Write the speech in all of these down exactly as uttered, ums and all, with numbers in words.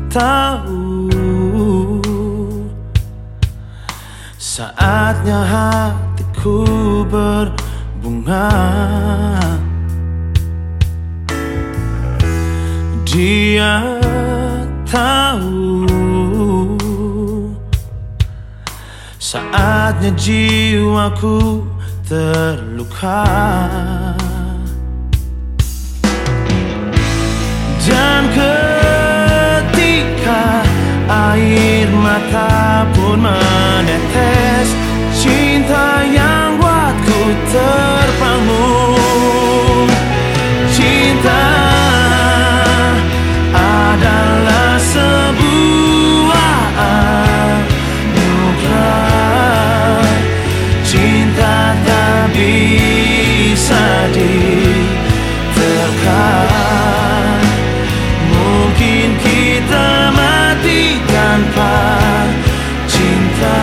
tahu saatnya hatiku berbunga. Dia tahu saatnya jiwaku terluka. Dan ketika air mata pun menetes, cinta yang buatku terbangun. Cinta adalah sebuah anugerah. Cinta tak bisa diterka. Mungkin kita mati tanpa cinta.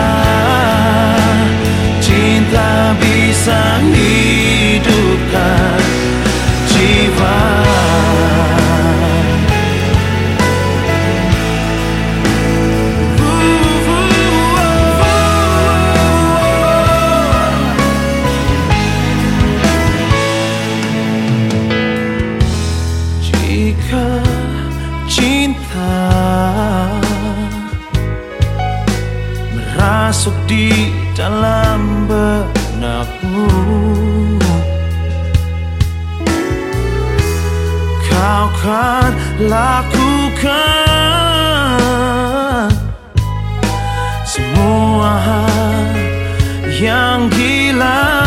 Cinta bisa hidupkan jiwa. Jika cinta merasuk di dalam benakmu, kau kan lakukan semua hal yang gila.